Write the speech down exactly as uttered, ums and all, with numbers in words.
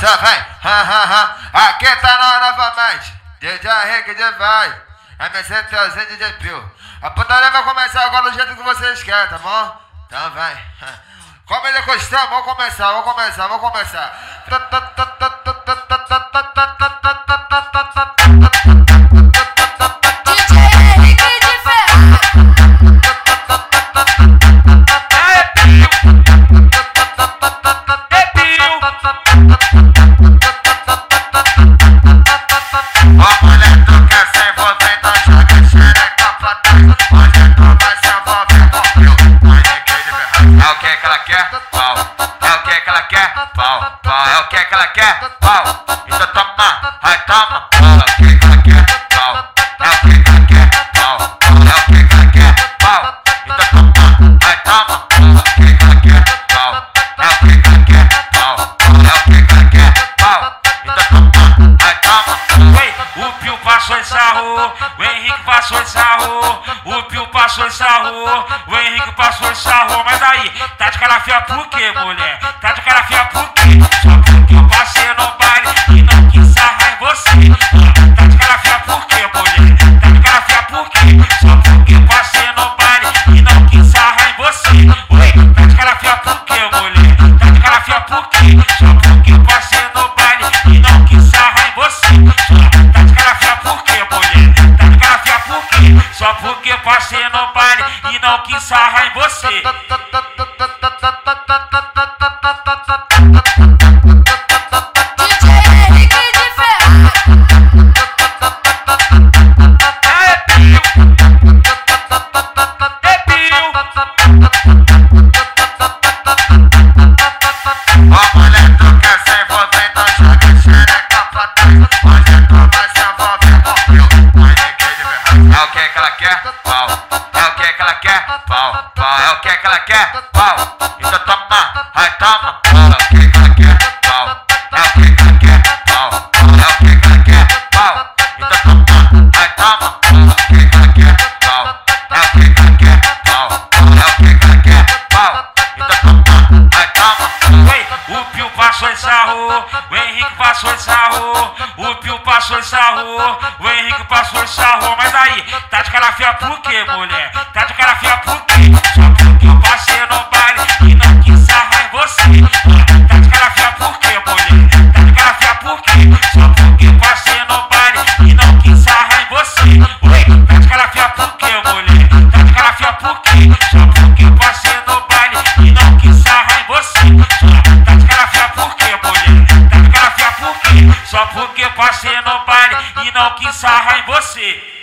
só vai, ha, ha, ha. Aqui tá nós novamente, D J Henrique de vai, M C Telzinho D J Pio. A putaria vai começar agora do jeito que vocês querem, tá bom? Então vai. Como ele é costume, vamos começar, vamos começar, vamos começar. Pau, pau, é o que que ela quer, pau, então toma, vai toma, pau, é o que que ela quer, pau, é o que que ela quer, pau, é o que que ela quer, pau, então toma, vai toma, pau, é o que que ela quer, pau, é o que que ela quer, pau, é o que que ela quer, pau, então toma, vai toma. Ei, o Pio passou em sarro, o Henrique passou em sarro, o Pio passou em sarro, o Henrique passou em sarro, mas aí, tá de cara feia por quê, mulher? Tá de cara feia por quê? Só porque eu passei no baile e não quis sarrar em você. Tá de cara feia por quê, mulher? Tá de cara feia por quê? Só porque eu passei no baile e não quis sarrar em você. Oi, tá de cara feia por quê, mulher? Tá de cara feia por quê? Só porque eu passei no baile e não quis sarrar em você. Tá de cara feia por quê, mulher? Tá de cara feia por quê? Só porque eu passei no baile e não quis sarrar em você. Pau, pau, é o que que ela quer, pau, então toma, vai toma, pau, é o que que ela quer, pau, é o que que ela quer, pau, é o que que ela quer, pau, então toma, vai toma, pau, é o que que ela quer, pau, é o que que ela quer, pau, é o que que ela quer, pau, então toma, vai toma. Ei, o Pio passou em sarro, o Henrique passou em sarro, o Pio passou em sarro, o Henrique passou em sarro, mas aí, tá de cara feia por quê, mulher? Tá de cara feia por quê? Só porque eu passei no baile e não quis sarrar em você. Tá de cara feia por quê, mulher? Tá de cara feia por quê? Só porque eu passei no baile e não quis sarrar em você. Oi, tá de cara feia por quê, mulher? Tá de cara feia por quê? Só porque eu passei no baile e não quis sarrar em você. Tá de cara feia por quê, mulher? Tá de cara feia por quê? Só porque eu passei no baile e não quis sarrar em você.